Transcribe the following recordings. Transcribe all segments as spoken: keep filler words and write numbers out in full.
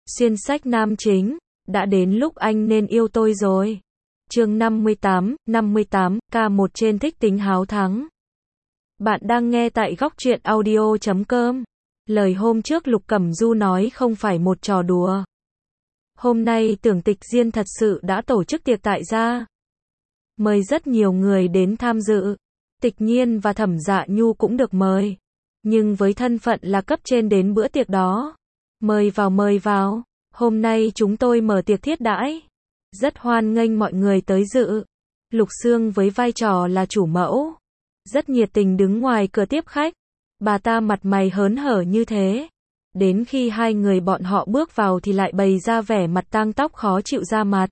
Xuyên sách nam chính, đã đến lúc anh nên yêu tôi rồi. Chương năm mươi tám, năm mươi tám, K một trên thích tính háo thắng. Bạn đang nghe tại góc truyện audio chấm com. Lời hôm trước Lục Cẩm Du nói không phải một trò đùa. Hôm nay Tưởng Tịch Diên thật sự đã tổ chức tiệc tại gia. Mời rất nhiều người đến tham dự. Tịch Nhiên và Thẩm Dạ Nhu cũng được mời. Nhưng với thân phận là cấp trên đến bữa tiệc đó. Mời vào mời vào. Hôm nay chúng tôi mở tiệc thiết đãi. Rất hoan nghênh mọi người tới dự. Lục Sương với vai trò là chủ mẫu. Rất nhiệt tình đứng ngoài cửa tiếp khách. Bà ta mặt mày hớn hở như thế. Đến khi hai người bọn họ bước vào thì lại bày ra vẻ mặt tang tóc khó chịu ra mặt.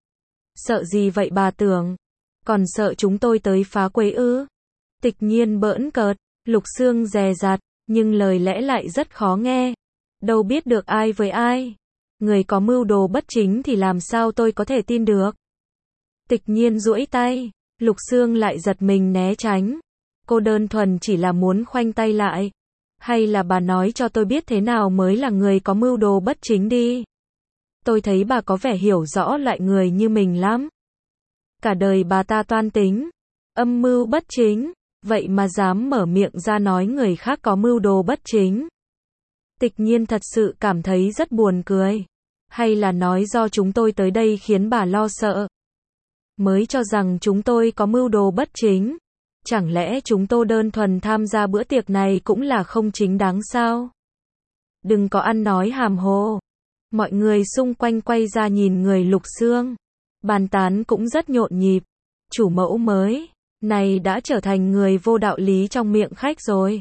Sợ gì vậy bà Tưởng? Còn sợ chúng tôi tới phá quấy ư? Tịch Nhiên bỡn cợt. Lục Sương dè dặt, nhưng lời lẽ lại rất khó nghe. Đâu biết được ai với ai. Người có mưu đồ bất chính thì làm sao tôi có thể tin được. Tịch Nhiên duỗi tay. Lục Sương lại giật mình né tránh. Cô đơn thuần chỉ là muốn khoanh tay lại. Hay là bà nói cho tôi biết thế nào mới là người có mưu đồ bất chính đi. Tôi thấy bà có vẻ hiểu rõ loại người như mình lắm. Cả đời bà ta toan tính, âm mưu bất chính, vậy mà dám mở miệng ra nói người khác có mưu đồ bất chính. Tịch Nhiên thật sự cảm thấy rất buồn cười. Hay là nói do chúng tôi tới đây khiến bà lo sợ. Mới cho rằng chúng tôi có mưu đồ bất chính. Chẳng lẽ chúng tôi đơn thuần tham gia bữa tiệc này cũng là không chính đáng sao? Đừng có ăn nói hàm hồ. Mọi người xung quanh quay ra nhìn người Lục Sương. Bàn tán cũng rất nhộn nhịp. Chủ mẫu mới này đã trở thành người vô đạo lý trong miệng khách rồi.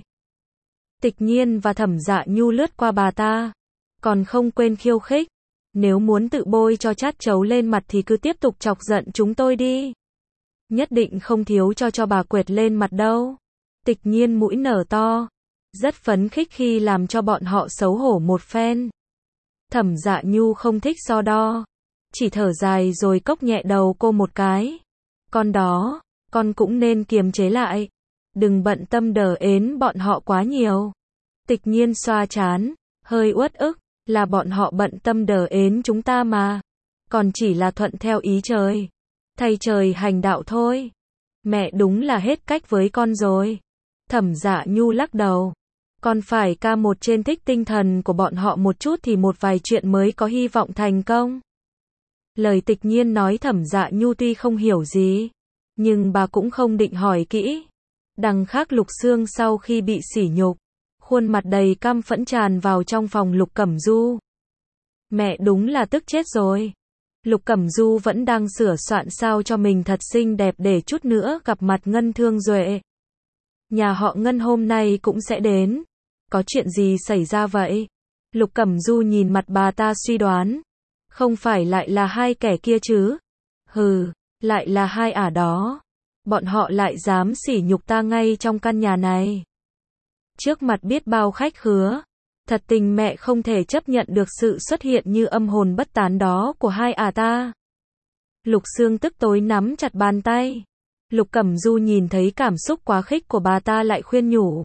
Tịch Nhiên và Thẩm Dạ Nhu lướt qua bà ta. Còn không quên khiêu khích. Nếu muốn tự bôi cho chát chấu lên mặt thì cứ tiếp tục chọc giận chúng tôi đi. Nhất định không thiếu cho cho bà quệt lên mặt đâu. Tịch Nhiên mũi nở to. Rất phấn khích khi làm cho bọn họ xấu hổ một phen. Thẩm Dạ Nhu không thích so đo. Chỉ thở dài rồi cốc nhẹ đầu cô một cái. Con đó, con cũng nên kiềm chế lại. Đừng bận tâm đờ ến bọn họ quá nhiều. Tịch Nhiên xoa trán, hơi uất ức. Là bọn họ bận tâm đờ ến chúng ta mà. Còn chỉ là thuận theo ý trời. Thay trời hành đạo thôi. Mẹ đúng là hết cách với con rồi. Thẩm Dạ Nhu lắc đầu. Con phải ca một trên thích tinh thần của bọn họ một chút thì một vài chuyện mới có hy vọng thành công. Lời Tịch Nhiên nói Thẩm Dạ Nhu tuy không hiểu gì. Nhưng bà cũng không định hỏi kỹ. Đằng khác Lục Sương sau khi bị sỉ nhục. Khuôn mặt đầy căm phẫn tràn vào trong phòng Lục Cẩm Du. Mẹ đúng là tức chết rồi. Lục Cẩm Du vẫn đang sửa soạn sao cho mình thật xinh đẹp để chút nữa gặp mặt Ngân Thương Duệ. Nhà họ Ngân hôm nay cũng sẽ đến. Có chuyện gì xảy ra vậy? Lục Cẩm Du nhìn mặt bà ta suy đoán. Không phải lại là hai kẻ kia chứ? Hừ, lại là hai ả đó. Bọn họ lại dám sỉ nhục ta ngay trong căn nhà này. Trước mặt biết bao khách khứa. Thật tình mẹ không thể chấp nhận được sự xuất hiện như âm hồn bất tán đó của hai ả ta. Lục Sương tức tối nắm chặt bàn tay. Lục Cẩm Du nhìn thấy cảm xúc quá khích của bà ta lại khuyên nhủ.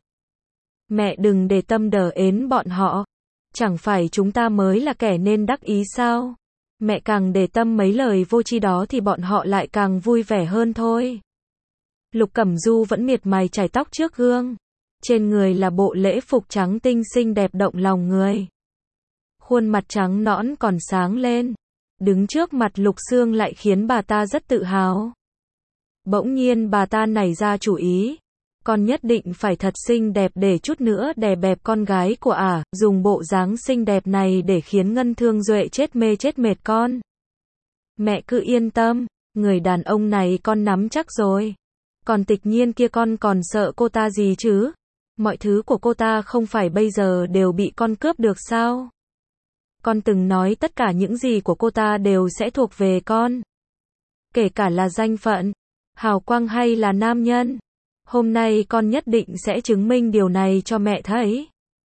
Mẹ đừng để tâm đờ ến bọn họ. Chẳng phải chúng ta mới là kẻ nên đắc ý sao? Mẹ càng để tâm mấy lời vô tri đó thì bọn họ lại càng vui vẻ hơn thôi. Lục Cẩm Du vẫn miệt mài chải tóc trước gương. Trên người là bộ lễ phục trắng tinh xinh đẹp động lòng người. Khuôn mặt trắng nõn còn sáng lên. Đứng trước mặt Lục Sương lại khiến bà ta rất tự hào. Bỗng nhiên bà ta nảy ra chủ ý. Con nhất định phải thật xinh đẹp để chút nữa đè bẹp con gái của ả. À, dùng bộ dáng xinh đẹp này để khiến Ngân Thương Duệ chết mê chết mệt con. Mẹ cứ yên tâm. Người đàn ông này con nắm chắc rồi. Còn Tịch Nhiên kia con còn sợ cô ta gì chứ? Mọi thứ của cô ta không phải bây giờ đều bị con cướp được sao? Con từng nói tất cả những gì của cô ta đều sẽ thuộc về con. Kể cả là danh phận, hào quang hay là nam nhân. Hôm nay con nhất định sẽ chứng minh điều này cho mẹ thấy.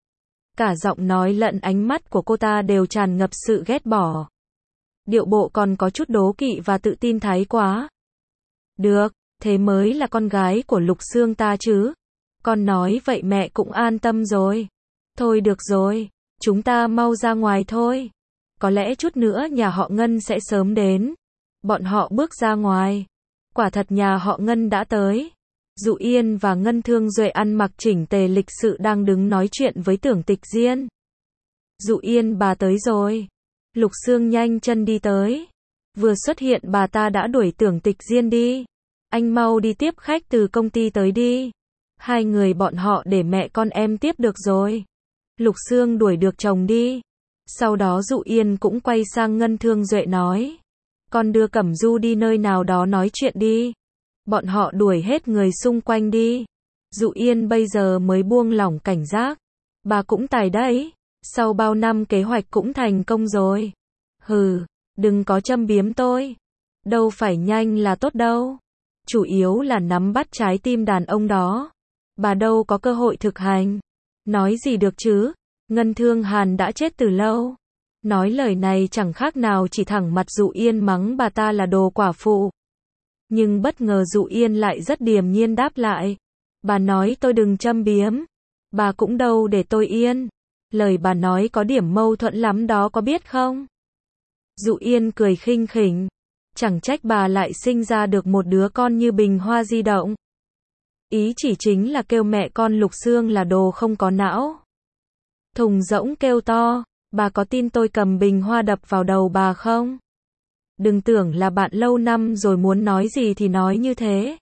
Cả giọng nói lẫn ánh mắt của cô ta đều tràn ngập sự ghét bỏ. Điệu bộ còn có chút đố kỵ và tự tin thái quá. Được, thế mới là con gái của Lục Sương ta chứ. Con nói vậy mẹ cũng an tâm rồi. Thôi được rồi, chúng ta mau ra ngoài thôi. có lẽ chút nữa nhà họ Ngân sẽ sớm đến. Bọn họ bước ra ngoài. Quả thật nhà họ Ngân đã tới. Dụ Yên và Ngân Thương Duệ ăn mặc chỉnh tề lịch sự đang đứng nói chuyện với Tưởng Tịch Diên. Dụ Yên, bà tới rồi. Lục Xương nhanh chân đi tới. Vừa xuất hiện bà ta đã đuổi Tưởng Tịch Diên đi. Anh mau đi tiếp khách từ công ty tới đi. Hai người bọn họ để mẹ con em tiếp được rồi. Lục Xương đuổi được chồng đi. Sau đó Dụ Yên cũng quay sang Ngân Thương Duệ nói. Con đưa Cẩm Du đi nơi nào đó nói chuyện đi. Bọn họ đuổi hết người xung quanh đi. Dụ Yên bây giờ mới buông lỏng cảnh giác. Bà cũng tài đấy. Sau bao năm kế hoạch cũng thành công rồi. Hừ, đừng có châm biếm tôi. Đâu phải nhanh là tốt đâu. Chủ yếu là nắm bắt trái tim đàn ông đó. Bà đâu có cơ hội thực hành. Nói gì được chứ? Ngân Thương Hàn đã chết từ lâu. Nói lời này chẳng khác nào chỉ thẳng mặt Dụ Yên mắng bà ta là đồ quả phụ. Nhưng bất ngờ Dụ Yên lại rất điềm nhiên đáp lại. Bà nói tôi đừng châm biếm. Bà cũng đâu để tôi yên. Lời bà nói có điểm mâu thuẫn lắm đó có biết không? Dụ Yên cười khinh khỉnh. Chẳng trách bà lại sinh ra được một đứa con như bình hoa di động. Ý chỉ chính là kêu mẹ con Lục Xương là đồ không có não. Thùng rỗng kêu to. Bà có tin tôi cầm bình hoa đập vào đầu bà không? Đừng tưởng là bạn lâu năm rồi muốn nói gì thì nói như thế.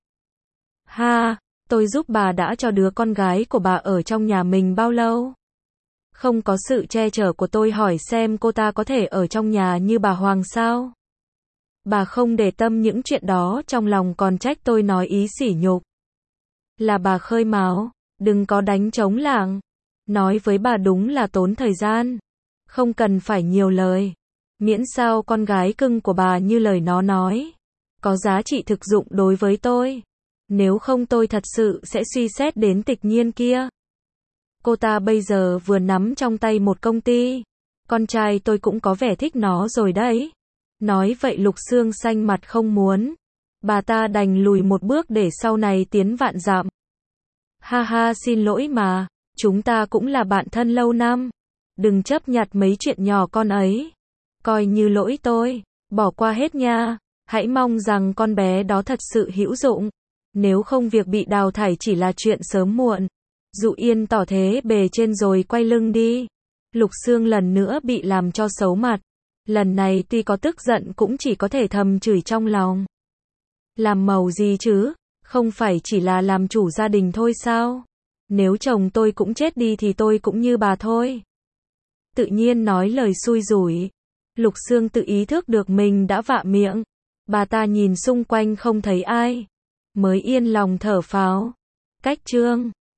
Ha, tôi giúp bà đã cho đứa con gái của bà ở trong nhà mình bao lâu? Không có sự che chở của tôi hỏi xem cô ta có thể ở trong nhà như bà Hoàng sao? Bà không để tâm những chuyện đó trong lòng còn trách tôi nói ý sỉ nhục. Là bà khơi mào, đừng có đánh trống lảng. Nói với bà đúng là tốn thời gian. Không cần phải nhiều lời. Miễn sao con gái cưng của bà như lời nó nói. Có giá trị thực dụng đối với tôi. Nếu không tôi thật sự sẽ suy xét đến Tịch Nhiên kia. Cô ta bây giờ vừa nắm trong tay một công ty. Con trai tôi cũng có vẻ thích nó rồi đấy. Nói vậy Lục Xương xanh mặt không muốn. Bà ta đành lùi một bước để sau này tiến vạn dặm. Ha ha, xin lỗi mà. Chúng ta cũng là bạn thân lâu năm. Đừng chấp nhặt mấy chuyện nhỏ con ấy. Coi như lỗi tôi. Bỏ qua hết nha. Hãy mong rằng con bé đó thật sự hữu dụng. Nếu không việc bị đào thải chỉ là chuyện sớm muộn. Dụ Yên tỏ thế bề trên rồi quay lưng đi. Lục Xương lần nữa bị làm cho xấu mặt. Lần này tuy có tức giận cũng chỉ có thể thầm chửi trong lòng. Làm màu gì chứ? Không phải chỉ là làm chủ gia đình thôi sao? Nếu chồng tôi cũng chết đi thì tôi cũng như bà thôi. Tự nhiên nói lời xui rủi. Lục Xương tự ý thức được mình đã vạ miệng. Bà ta nhìn xung quanh không thấy ai. Mới yên lòng thở phào. Cách chương